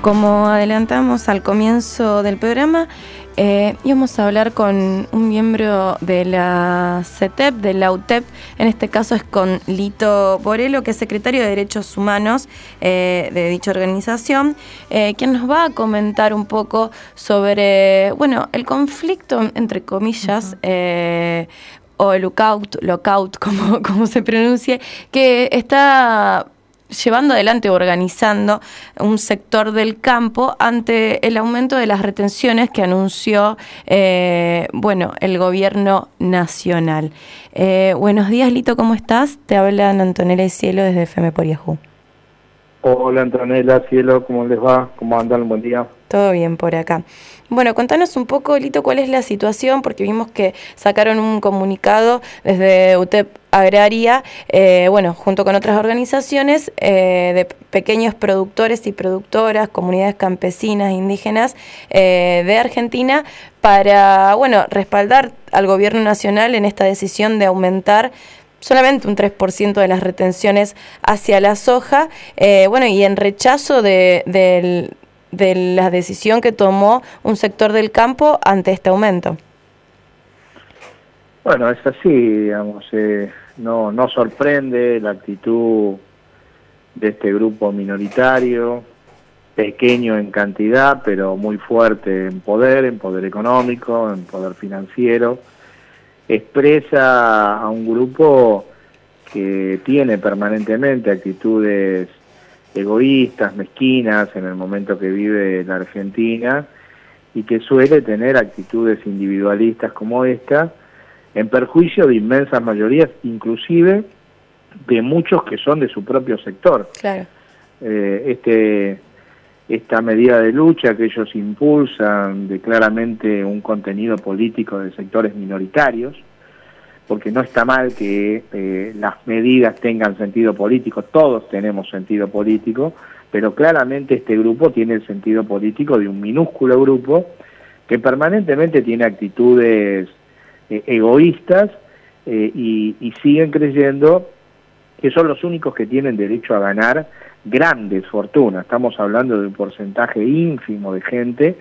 Como adelantamos al comienzo del programa, íbamos a hablar con un miembro de la CETEP, de la UTEP, en este caso es con Lito Borelo, que es secretario de Derechos Humanos de dicha organización, quien nos va a comentar un poco sobre, el conflicto, entre comillas, o el lockout, como se pronuncie, que está llevando adelante o organizando un sector del campo ante el aumento de las retenciones que anunció el gobierno nacional. Buenos días, Lito, ¿cómo estás? Te hablan Antonella y Cielo desde FM por Yahoo. Hola Antonella, Cielo, ¿cómo les va? ¿Cómo andan? Buen día. Todo bien por acá. Bueno, contanos un poco, Lito, cuál es la situación, porque vimos que sacaron un comunicado desde UTEP Agraria, junto con otras organizaciones de pequeños productores y productoras, comunidades campesinas, indígenas de Argentina, para, respaldar al gobierno nacional en esta decisión de aumentar solamente un 3% de las retenciones hacia la soja, y en rechazo de la decisión que tomó un sector del campo ante este aumento. Bueno, es así, digamos, no sorprende la actitud de este grupo minoritario, pequeño en cantidad, pero muy fuerte en poder económico, en poder financiero. Expresa a un grupo que tiene permanentemente actitudes egoístas, mezquinas en el momento que vive la Argentina y que suele tener actitudes individualistas como esta en perjuicio de inmensas mayorías, inclusive de muchos que son de su propio sector. Claro. Esta medida de lucha que ellos impulsan de claramente un contenido político de sectores minoritarios, porque no está mal que las medidas tengan sentido político, todos tenemos sentido político, pero claramente este grupo tiene el sentido político de un minúsculo grupo que permanentemente tiene actitudes egoístas y siguen creyendo que son los únicos que tienen derecho a ganar grandes fortunas. Estamos hablando de un porcentaje ínfimo de gente,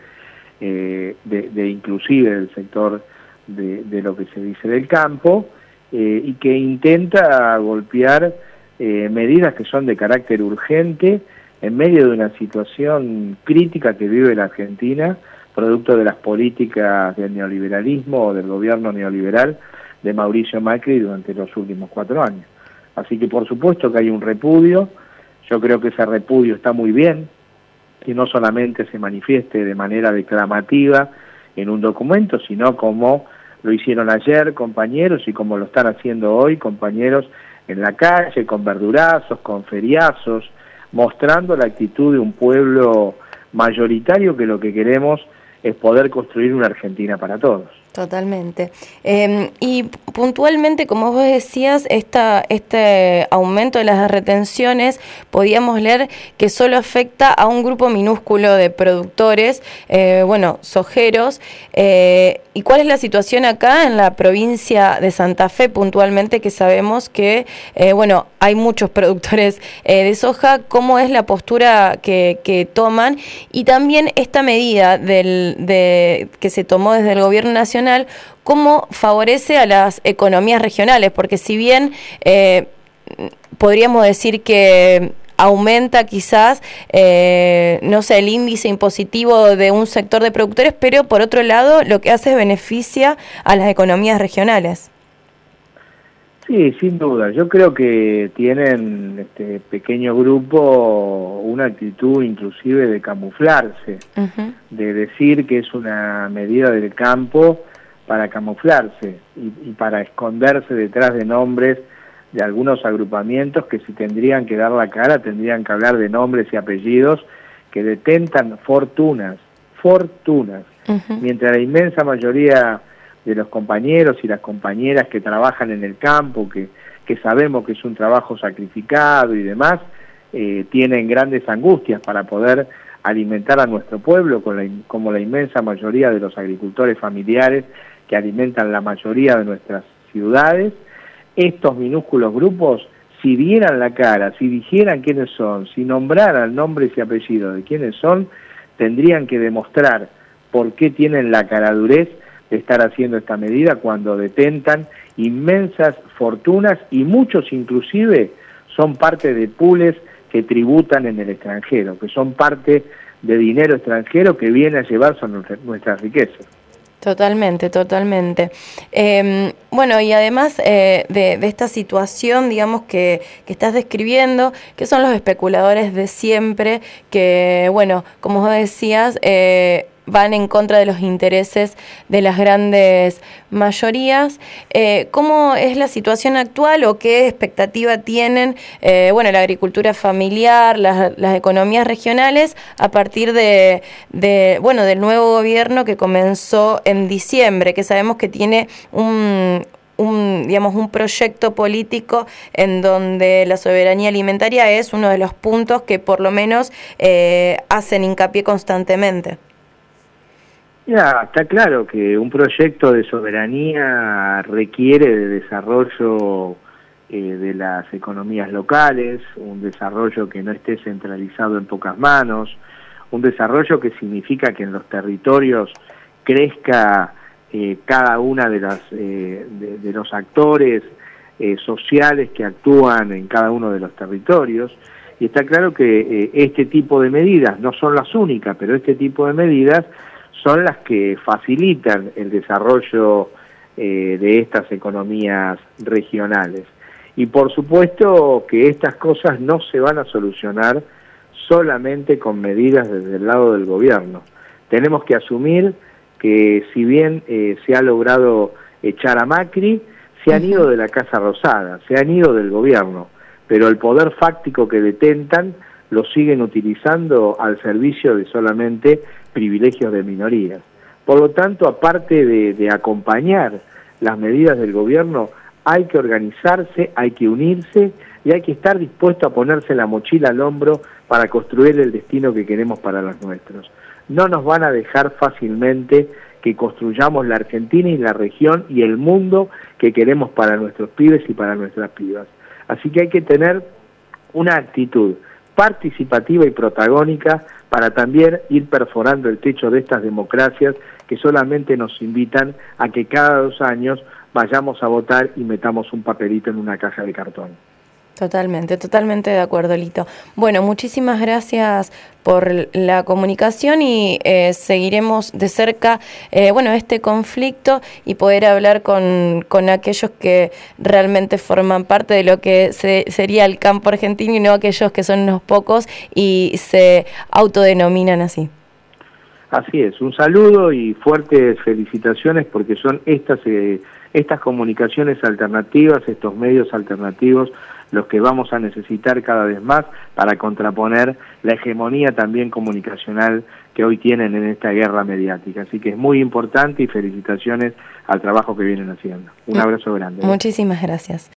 de inclusive del sector de lo que se dice del campo, y que intenta golpear medidas que son de carácter urgente en medio de una situación crítica que vive la Argentina, producto de las políticas del neoliberalismo o del gobierno neoliberal de Mauricio Macri durante los últimos 4 años. Así que por supuesto que hay un repudio. Yo creo que ese repudio está muy bien, que no solamente se manifieste de manera declamativa en un documento, sino como lo hicieron ayer compañeros y como lo están haciendo hoy compañeros en la calle, con verdurazos, con feriazos, mostrando la actitud de un pueblo mayoritario que lo que queremos es poder construir una Argentina para todos. Totalmente. Y puntualmente, como vos decías, este aumento de las retenciones, podíamos leer que solo afecta a un grupo minúsculo de productores, sojeros. ¿Y cuál es la situación acá en la provincia de Santa Fe puntualmente, que sabemos que, hay muchos productores de soja? ¿Cómo es la postura que toman? Y también esta medida que se tomó desde el gobierno nacional, ¿cómo favorece a las economías regionales? Porque si bien podríamos decir que aumenta quizás, el índice impositivo de un sector de productores, pero por otro lado lo que hace es beneficia a las economías regionales. Sí, sin duda. Yo creo que tienen este pequeño grupo una actitud inclusive de camuflarse, de decir que es una medida del campo para camuflarse y para esconderse detrás de nombres de algunos agrupamientos que si tendrían que dar la cara tendrían que hablar de nombres y apellidos que detentan fortunas, mientras la inmensa mayoría de los compañeros y las compañeras que trabajan en el campo, que sabemos que es un trabajo sacrificado y demás, tienen grandes angustias para poder alimentar a nuestro pueblo, como la inmensa mayoría de los agricultores familiares que alimentan la mayoría de nuestras ciudades. Estos minúsculos grupos si dieran la cara, si dijeran quiénes son, si nombraran nombres y apellidos de quiénes son, tendrían que demostrar por qué tienen la caradurez de estar haciendo esta medida cuando detentan inmensas fortunas y muchos inclusive son parte de pools que tributan en el extranjero, que son parte de dinero extranjero que viene a llevarse nuestras riquezas. Totalmente, totalmente. Bueno, y además de esta situación, digamos, que estás describiendo, que son los especuladores de siempre, que, bueno, como vos decías, van en contra de los intereses de las grandes mayorías. ¿Cómo es la situación actual o qué expectativa tienen bueno, la agricultura familiar, las economías regionales a partir bueno, del nuevo gobierno que comenzó en diciembre, que sabemos que tiene digamos, un proyecto político en donde la soberanía alimentaria es uno de los puntos que por lo menos hacen hincapié constantemente? Ya, está claro que un proyecto de soberanía requiere de desarrollo de las economías locales, un desarrollo que no esté centralizado en pocas manos, un desarrollo que significa que en los territorios crezca cada una de los actores sociales que actúan en cada uno de los territorios. Y está claro que este tipo de medidas no son las únicas, pero este tipo de medidas son las que facilitan el desarrollo de estas economías regionales. Y por supuesto que estas cosas no se van a solucionar solamente con medidas desde el lado del gobierno. Tenemos que asumir que si bien se ha logrado echar a Macri, se han ido de la Casa Rosada, se han ido del gobierno, pero el poder fáctico que detentan lo siguen utilizando al servicio de solamente privilegios de minorías. Por lo tanto, aparte de acompañar las medidas del gobierno, hay que organizarse, hay que unirse y hay que estar dispuesto a ponerse la mochila al hombro para construir el destino que queremos para los nuestros. No nos van a dejar fácilmente que construyamos la Argentina y la región y el mundo que queremos para nuestros pibes y para nuestras pibas. Así que hay que tener una actitud participativa y protagónica para también ir perforando el techo de estas democracias que solamente nos invitan a que cada 2 años vayamos a votar y metamos un papelito en una caja de cartón. Totalmente, totalmente de acuerdo, Lito. Bueno, muchísimas gracias por la comunicación y seguiremos de cerca bueno, este conflicto y poder hablar con aquellos que realmente forman parte de lo que sería el campo argentino y no aquellos que son unos pocos y se autodenominan así. Así es, un saludo y fuertes felicitaciones porque son estas comunicaciones alternativas, estos medios alternativos, los que vamos a necesitar cada vez más para contraponer la hegemonía también comunicacional que hoy tienen en esta guerra mediática. Así que es muy importante y felicitaciones al trabajo que vienen haciendo. Un abrazo grande. Muchísimas gracias.